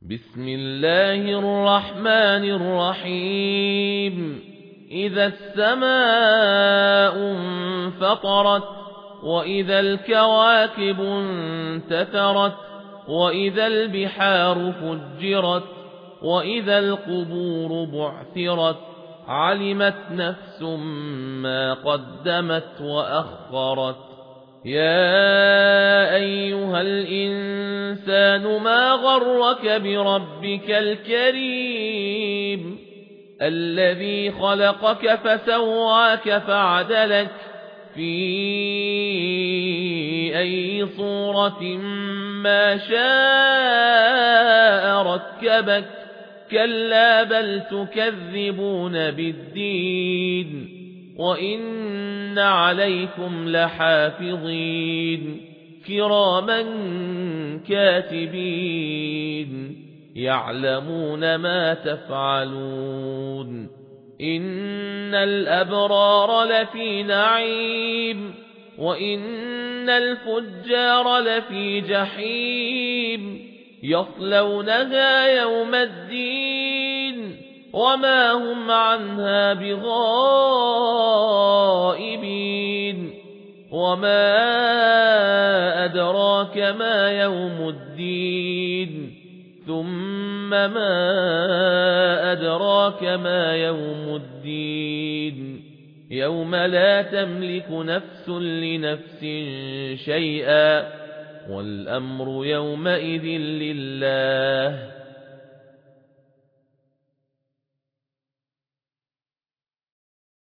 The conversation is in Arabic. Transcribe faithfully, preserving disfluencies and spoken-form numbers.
بسم الله الرحمن الرحيم إذا السماء انفطرت وإذا الكواكب انتثرت وإذا البحار فجرت وإذا القبور بعثرت علمت نفس ما قدمت وأخرت يا أيها الإنسان ما غرك بربك الكريم الذي خلقك فسواك فعدلك في أي صورة ما شاء ركبك كلا بل تكذبون بالدين وإن عليكم لحافظين كراما كاتبين يعلمون ما تفعلون إن الأبرار لفي نعيم وإن الفجار لفي جحيم يصلونها يوم الدين وما هم عنها بغائبين وما أدراك ما يوم الدين ثم ما أدراك ما يوم الدين يوم لا تملك نفس لنفس شيئا والأمر يومئذ لله